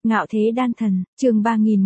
Ngạo thế đan thần, chương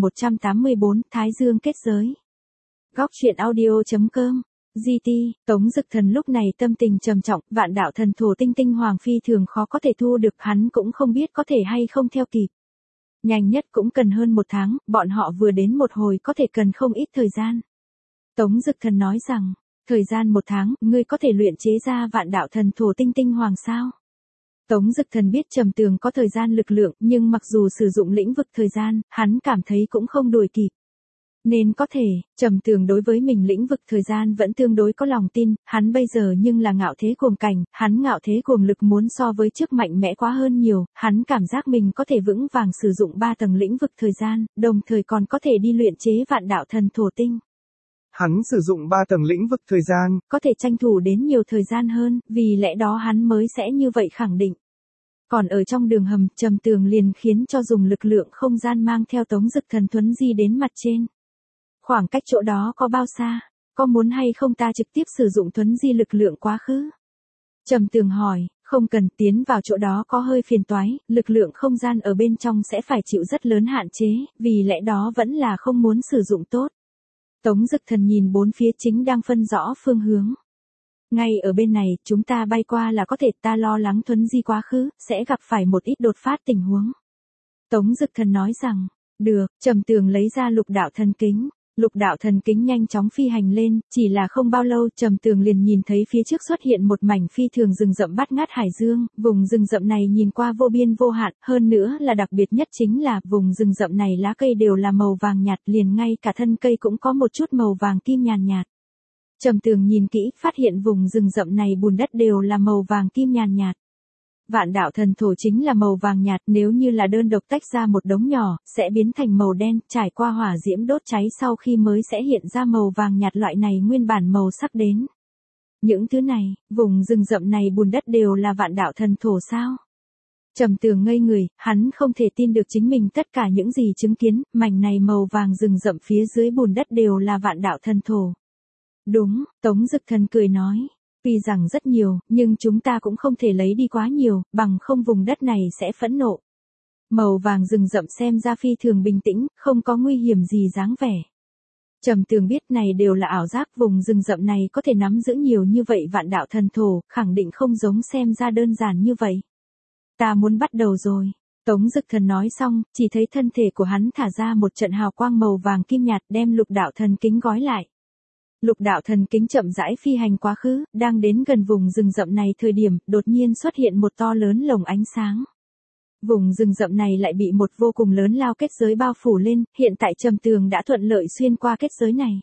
3184, Thái Dương kết giới. Góc truyện audio.com. GT, Tống Dực Thần lúc này tâm tình trầm trọng, vạn đạo thần thổ tinh tinh hoàng phi thường khó có thể thu được, hắn cũng không biết có thể hay không theo kịp. Nhanh nhất cũng cần hơn 1 tháng, bọn họ vừa đến một hồi có thể cần không ít thời gian. Tống Dực Thần nói rằng, thời gian 1 tháng, ngươi có thể luyện chế ra vạn đạo thần thổ tinh tinh hoàng sao? Tống Dực Thần biết Trầm Tường có thời gian lực lượng, nhưng mặc dù sử dụng lĩnh vực thời gian, hắn cảm thấy cũng không đuổi kịp. Nên có thể, Trầm Tường đối với mình lĩnh vực thời gian vẫn tương đối có lòng tin, hắn bây giờ nhưng là ngạo thế cuồng cảnh, hắn ngạo thế cuồng lực muốn so với trước mạnh mẽ quá hơn nhiều, hắn cảm giác mình có thể vững vàng sử dụng 3 tầng lĩnh vực thời gian, đồng thời còn có thể đi luyện chế vạn đạo thần thổ tinh. Hắn sử dụng 3 tầng lĩnh vực thời gian, có thể tranh thủ đến nhiều thời gian hơn, vì lẽ đó hắn mới sẽ như vậy khẳng định. Còn ở trong đường hầm, Trầm Tường liền khiến cho dùng lực lượng không gian mang theo Tống Dực Thần thuấn di đến mặt trên. Khoảng cách chỗ đó có bao xa? Có muốn hay không ta trực tiếp sử dụng thuấn di lực lượng quá khứ? Trầm Tường hỏi, không cần, tiến vào chỗ đó có hơi phiền toái, lực lượng không gian ở bên trong sẽ phải chịu rất lớn hạn chế, vì lẽ đó vẫn là không muốn sử dụng tốt. Tống Dực Thần nhìn bốn phía chính đang phân rõ phương hướng. Ngay ở bên này, chúng ta bay qua là có thể, ta lo lắng thuấn di quá khứ, sẽ gặp phải một ít đột phát tình huống. Tống Dực Thần nói rằng, được, Trầm Tường lấy ra lục đạo thần kính. Lục đạo thần kính nhanh chóng phi hành lên, chỉ là không bao lâu Trầm Tường liền nhìn thấy phía trước xuất hiện một mảnh phi thường rừng rậm bát ngát hải dương, vùng rừng rậm này nhìn qua vô biên vô hạn, hơn nữa là đặc biệt nhất chính là vùng rừng rậm này lá cây đều là màu vàng nhạt, liền ngay cả thân cây cũng có một chút màu vàng kim nhàn nhạt. Trầm Tường nhìn kỹ, phát hiện vùng rừng rậm này bùn đất đều là màu vàng kim nhàn nhạt. Vạn đạo thần thổ chính là màu vàng nhạt, nếu như là đơn độc tách ra một đống nhỏ, sẽ biến thành màu đen, trải qua hỏa diễm đốt cháy sau khi mới sẽ hiện ra màu vàng nhạt, loại này nguyên bản màu sắc đến. Những thứ này, vùng rừng rậm này bùn đất đều là vạn đạo thần thổ sao? Trầm Tường ngây người, hắn không thể tin được chính mình tất cả những gì chứng kiến, mảnh này màu vàng rừng rậm phía dưới bùn đất đều là vạn đạo thần thổ. Đúng, Tống Dực Thần cười nói. Tuy rằng rất nhiều, nhưng chúng ta cũng không thể lấy đi quá nhiều, bằng không vùng đất này sẽ phẫn nộ. Màu vàng rừng rậm xem ra phi thường bình tĩnh, không có nguy hiểm gì dáng vẻ. Trầm Tường biết này đều là ảo giác, vùng rừng rậm này có thể nắm giữ nhiều như vậy vạn đạo thần thổ, khẳng định không giống xem ra đơn giản như vậy. Ta muốn bắt đầu rồi. Tống Dực Thần nói xong, chỉ thấy thân thể của hắn thả ra một trận hào quang màu vàng kim nhạt, đem lục đạo thần kính gói lại. Lục đạo thần kính chậm rãi phi hành quá khứ, đang đến gần vùng rừng rậm này thời điểm, đột nhiên xuất hiện một to lớn lồng ánh sáng. Vùng rừng rậm này lại bị một vô cùng lớn lao kết giới bao phủ lên, hiện tại Trầm Tường đã thuận lợi xuyên qua kết giới này.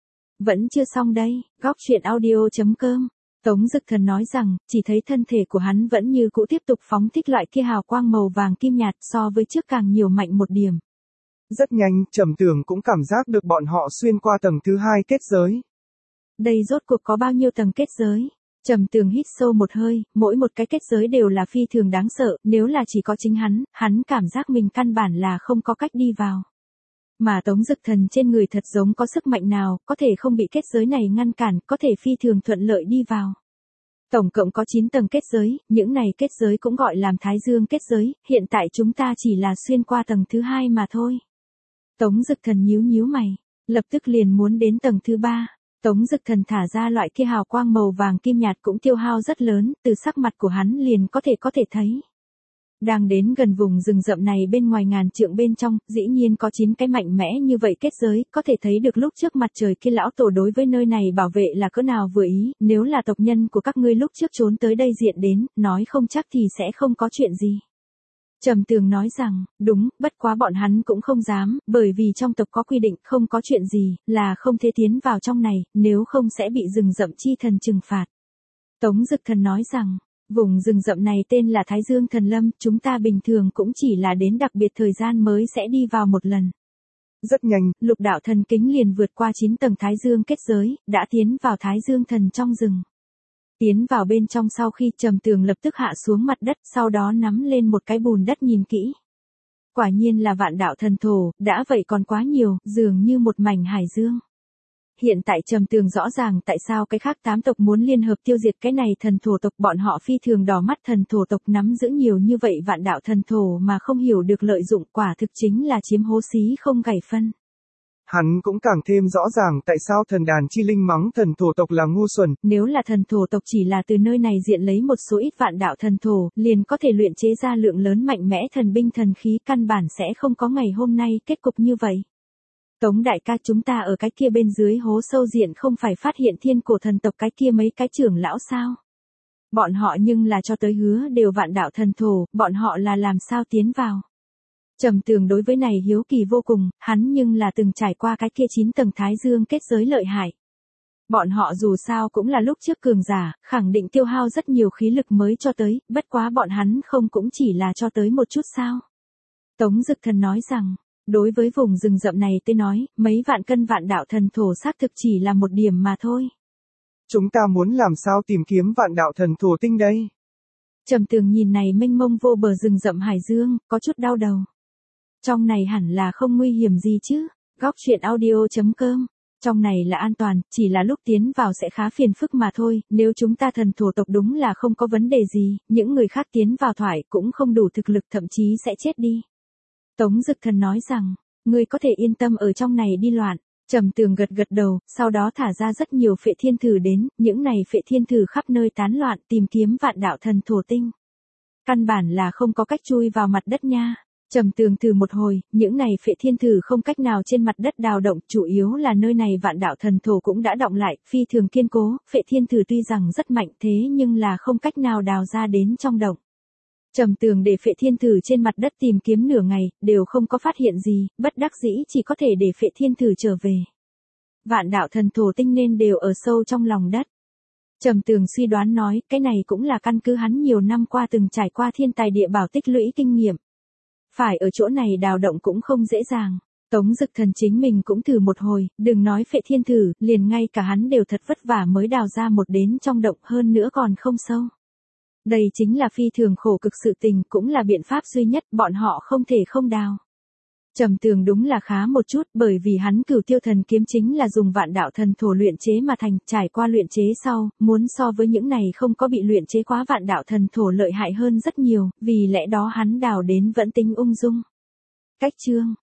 Vẫn chưa xong đây, góc truyện audio.com. Tống Dực Thần nói rằng, chỉ thấy thân thể của hắn vẫn như cũ tiếp tục phóng thích loại kia hào quang màu vàng kim nhạt, so với trước càng nhiều mạnh một điểm. Rất nhanh, Trầm Tường cũng cảm giác được bọn họ xuyên qua tầng thứ 2 kết giới. Đây rốt cuộc có bao nhiêu tầng kết giới? Trầm Tường hít sâu một hơi, mỗi một cái kết giới đều là phi thường đáng sợ, nếu là chỉ có chính hắn cảm giác mình căn bản là không có cách đi vào. Mà Tống Dực Thần trên người thật giống có sức mạnh nào, có thể không bị kết giới này ngăn cản, có thể phi thường thuận lợi đi vào. Tổng cộng có 9 tầng kết giới, những này kết giới cũng gọi làm Thái Dương kết giới, hiện tại chúng ta chỉ là xuyên qua tầng thứ 2 mà thôi. Tống Dực Thần nhíu mày, lập tức liền muốn đến tầng thứ 3. Tống Dực Thần thả ra loại kia hào quang màu vàng kim nhạt cũng tiêu hao rất lớn, từ sắc mặt của hắn liền có thể thấy. Đang đến gần vùng rừng rậm này bên ngoài ngàn trượng bên trong, dĩ nhiên có 9 cái mạnh mẽ như vậy kết giới, có thể thấy được lúc trước mặt trời kia lão tổ đối với nơi này bảo vệ là cỡ nào vừa ý, nếu là tộc nhân của các ngươi lúc trước trốn tới đây diện đến, nói không chắc thì sẽ không có chuyện gì. Trầm Tường nói rằng, đúng, bất quá bọn hắn cũng không dám, bởi vì trong tộc có quy định không có chuyện gì, là không thể tiến vào trong này, nếu không sẽ bị rừng rậm chi thần trừng phạt. Tống Dực Thần nói rằng, vùng rừng rậm này tên là Thái Dương Thần Lâm, chúng ta bình thường cũng chỉ là đến đặc biệt thời gian mới sẽ đi vào một lần. Rất nhanh, lục đạo thần kính liền vượt qua 9 tầng Thái Dương kết giới, đã tiến vào Thái Dương Thần trong rừng. Tiến vào bên trong sau khi Trầm Tường lập tức hạ xuống mặt đất, sau đó nắm lên một cái bùn đất nhìn kỹ. Quả nhiên là vạn đạo thần thổ, đã vậy còn quá nhiều, dường như một mảnh hải dương. Hiện tại Trầm Tường rõ ràng tại sao cái khác 8 tộc muốn liên hợp tiêu diệt cái này thần thổ tộc, bọn họ phi thường đỏ mắt thần thổ tộc nắm giữ nhiều như vậy vạn đạo thần thổ mà không hiểu được lợi dụng, quả thực chính là chiếm hố xí không gảy phân. Hắn cũng càng thêm rõ ràng tại sao thần đàn chi linh mắng thần thổ tộc là ngu xuẩn. Nếu là thần thổ tộc chỉ là từ nơi này diện lấy một số ít vạn đạo thần thổ, liền có thể luyện chế ra lượng lớn mạnh mẽ thần binh thần khí, căn bản sẽ không có ngày hôm nay kết cục như vậy. Tống đại ca, chúng ta ở cái kia bên dưới hố sâu diện không phải phát hiện thiên cổ thần tộc cái kia mấy cái trưởng lão sao? Bọn họ nhưng là cho tới hứa đều vạn đạo thần thổ, bọn họ là làm sao tiến vào? Trầm Tường đối với này hiếu kỳ vô cùng, hắn nhưng là từng trải qua cái kia 9 tầng thái dương kết giới lợi hại. Bọn họ dù sao cũng là lúc trước cường giả, khẳng định tiêu hao rất nhiều khí lực mới cho tới, bất quá bọn hắn không cũng chỉ là cho tới một chút sao? Tống Dực Thần nói rằng, đối với vùng rừng rậm này tôi nói, mấy vạn cân vạn đạo thần thổ xác thực chỉ là một điểm mà thôi. Chúng ta muốn làm sao tìm kiếm vạn đạo thần thổ tinh đây? Trầm Tường nhìn này mênh mông vô bờ rừng rậm hải dương, có chút đau đầu. Trong này hẳn là không nguy hiểm gì chứ, góc chuyện audio.com. Trong này là an toàn, chỉ là lúc tiến vào sẽ khá phiền phức mà thôi, nếu chúng ta thần thổ tộc đúng là không có vấn đề gì, những người khác tiến vào thoại cũng không đủ thực lực, thậm chí sẽ chết đi. Tống Dực Thần nói rằng, ngươi có thể yên tâm ở trong này đi loạn. Trầm Tường gật gật đầu, sau đó thả ra rất nhiều phệ thiên thử đến, những này phệ thiên thử khắp nơi tán loạn tìm kiếm vạn đạo thần thổ tinh. Căn bản là không có cách chui vào mặt đất nha. Trầm Tường thử một hồi, những này phệ thiên thử không cách nào trên mặt đất đào động, chủ yếu là nơi này vạn đạo thần thổ cũng đã động lại, phi thường kiên cố, phệ thiên thử tuy rằng rất mạnh thế nhưng là không cách nào đào ra đến trong động. Trầm Tường để phệ thiên thử trên mặt đất tìm kiếm nửa ngày, đều không có phát hiện gì, bất đắc dĩ chỉ có thể để phệ thiên thử trở về. Vạn đạo thần thổ tinh nên đều ở sâu trong lòng đất. Trầm Tường suy đoán nói, cái này cũng là căn cứ hắn nhiều năm qua từng trải qua thiên tài địa bảo tích lũy kinh nghiệm. Phải ở chỗ này đào động cũng không dễ dàng. Tống Dực Thần chính mình cũng thử một hồi, đừng nói phệ thiên thử, liền ngay cả hắn đều thật vất vả mới đào ra một đến trong động, hơn nữa còn không sâu. Đây chính là phi thường khổ cực sự tình, cũng là biện pháp duy nhất, bọn họ không thể không đào. Trầm Tường đúng là khá một chút, bởi vì hắn Cửu Tiêu Thần kiếm chính là dùng vạn đạo thần thổ luyện chế mà thành, trải qua luyện chế sau, muốn so với những này không có bị luyện chế quá vạn đạo thần thổ lợi hại hơn rất nhiều, vì lẽ đó hắn đào đến vẫn tính ung dung. Cách chương